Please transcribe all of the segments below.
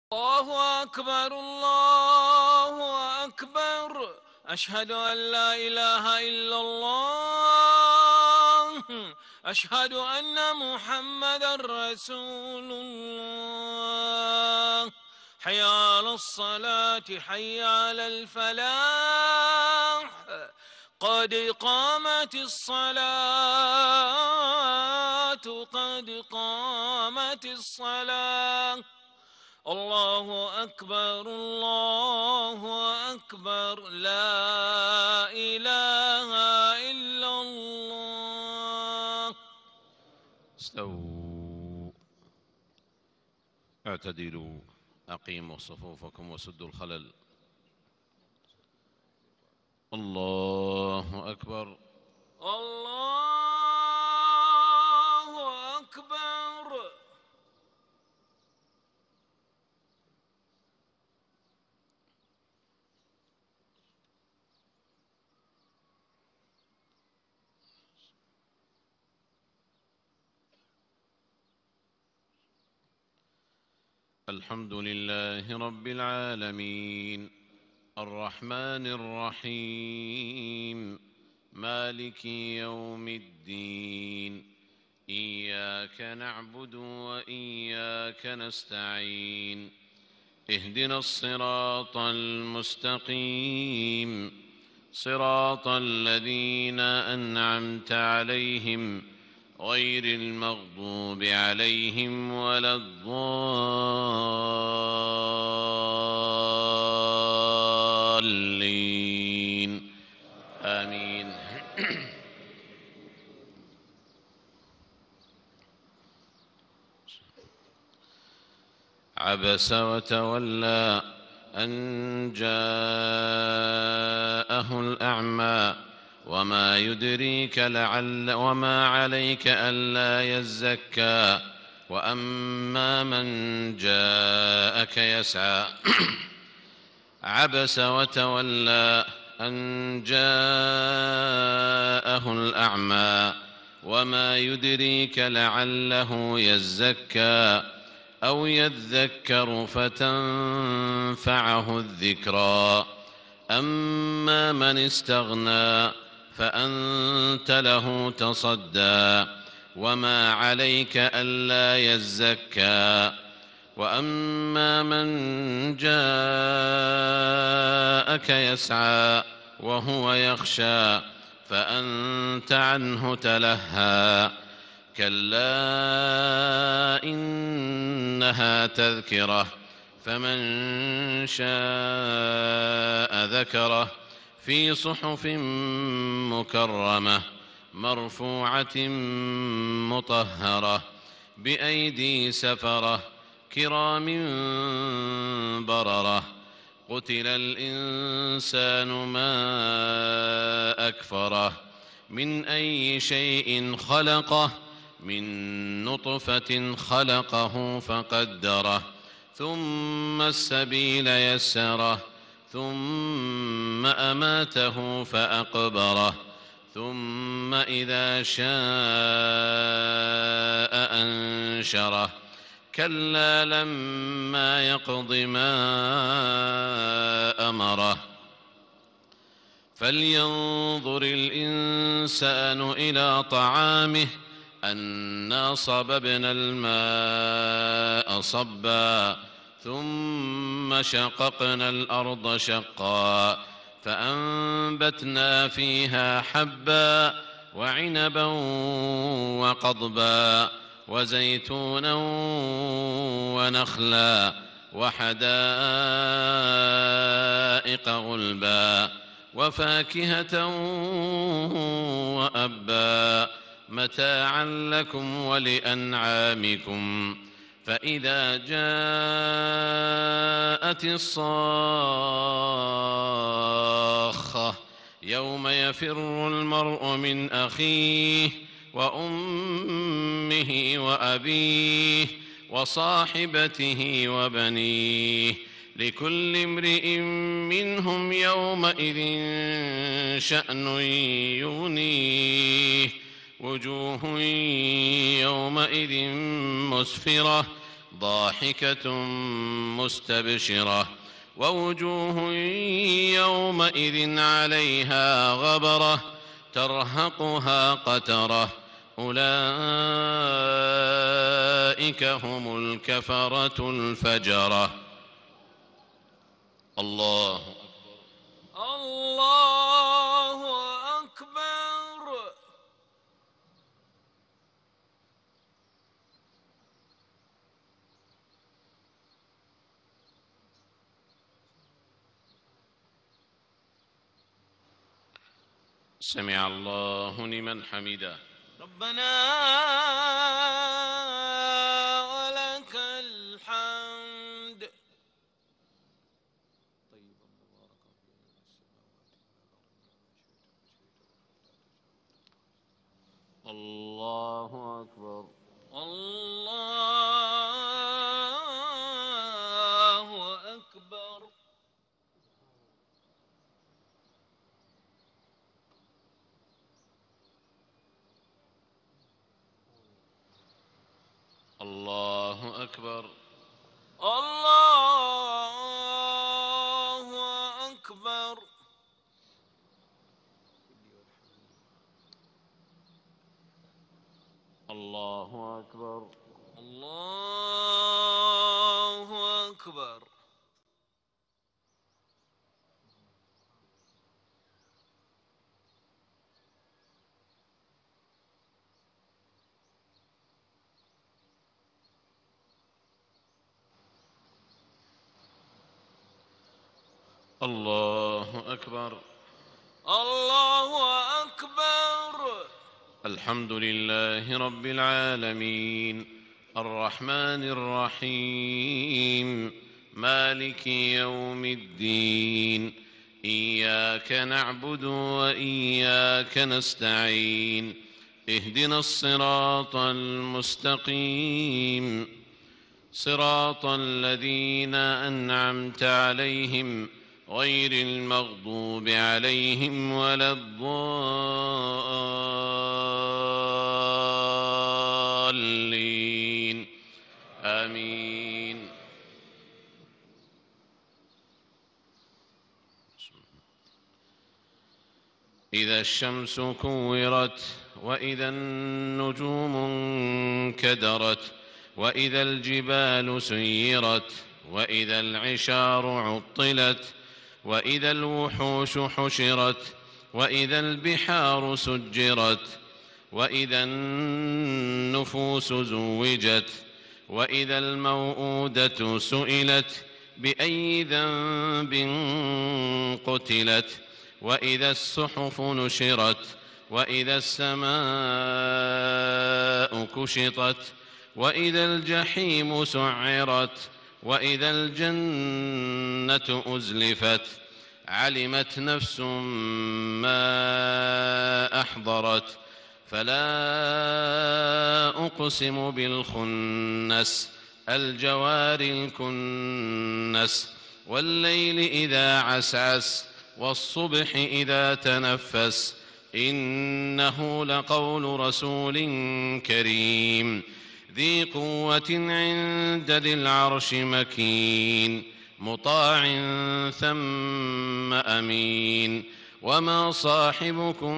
الله أكبر الله أكبر. أشهد أن لا إله إلا الله. أشهد أن محمدا رسول الله. حي على الصلاة حي على الفلاح. قد قامت الصلاة قد قامت الصلاة. الله أكبر الله أكبر. لا إله إلا الله. استووا اعتدلوا أقيموا صفوفكم وسدوا الخلل. الله أكبر الله أكبر. الحمد لله رب العالمين الرحمن الرحيم مالك يوم الدين. إياك نعبد وإياك نستعين. اهدنا الصراط المستقيم صراط الذين أنعمت عليهم غير المغضوب عليهم ولا الضالين. آمين. عبس وتولى أن جاءه الأعمى وما يدريك وما عليك ألا يزكى وأما من جاءك يسعى. عبس وتولى أن جاءه الأعمى وما يدريك لعله يزكى أو يذكر فتنفعه الذكرى. أما من استغنى فأنت له تصدى وما عليك ألا يزكى. وأما من جاءك يسعى وهو يخشى فأنت عنه تلهى. كلا إنها تذكرة فمن شاء ذكره في صحف مكرمة مرفوعة مطهرة بأيدي سفرة كرام بررة. قتل الإنسان ما أكفره من أي شيء خلقه من نطفة خلقه فقدره ثم السبيل يسره ثم أماته فأقبره ثم إذا شاء أنشره. كلا لما يقض ما أمره. فلينظر الإنسان إلى طعامه أنا صببنا الماء صبا ثم شققنا الأرض شقا فأنبتنا فيها حبا وعنبا وقضبا وزيتونا ونخلا وحدائق غلبا وفاكهة وأبا متاعا لكم ولأنعامكم. فإذا جاءت الصاخة يوم يفر المرء من أخيه وأمه وأبيه وصاحبته وبنيه لكل امرئ منهم يومئذ شأن يغنيه. وجوه يومئذ مسفرة ضاحكة مستبشرة ووجوه يومئذ عليها غبرة ترهقها قترة أولئك هم الكفرة الفجرة. الله الله أكبر. سمع الله لمن حمده. ربنا ولك الحمد. الله أكبر. الله أكبر. الله أكبر. الله أكبر. الله أكبر. الله أكبر. الله أكبر. الله أكبر. الحمد لله رب العالمين الرحمن الرحيم مالك يوم الدين إياك نعبد وإياك نستعين اهدنا الصراط المستقيم صراط الذين أنعمت عليهم غير المغضوب عليهم ولا الضالين آمين. إذا الشمس كورت وإذا النجوم انكدرت وإذا الجبال سيرت وإذا العشار عطلت وإذا الوحوش حشرت وإذا البحار سجرت وإذا النفوس زوجت وإذا الموءودة سئلت بأي ذنب قتلت وإذا الصحف نشرت وإذا السماء كشطت وإذا الجحيم سعرت وإذا الجنة أزلفت علمت نفس ما أحضرت فلا أقسم بالخنس الجوار الكنس والليل إذا عسعس والصبح إذا تنفس إنه لقول رسول كريم ذي قوة عند ذي العرش مكين مطاع ثم أمين وما صاحبكم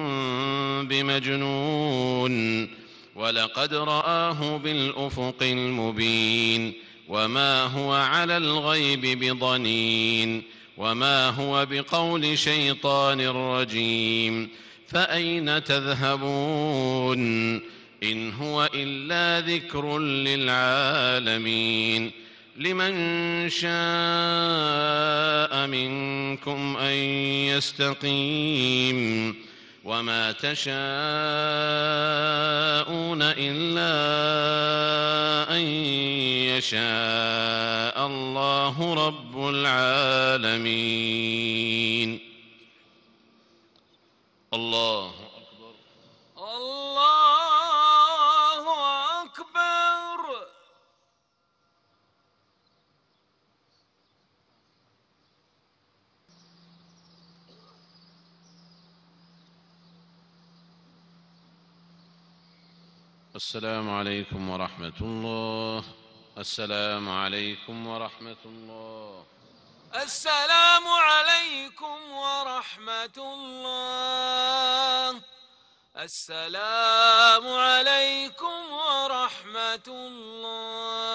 بمجنون ولقد رآه بالأفق المبين وما هو على الغيب بضنين وما هو بقول شيطان رجيم فأين تذهبون إن هو إلا ذكر للعالمين لمن شاء منكم أن يستقيم وما تشاءون إلا أن يشاء الله رب العالمين. الله أكبر. الله أكبر. السلام عليكم ورحمة الله. السلام عليكم ورحمة الله. السلام عليكم ورحمة الله. السلام عليكم ورحمة الله.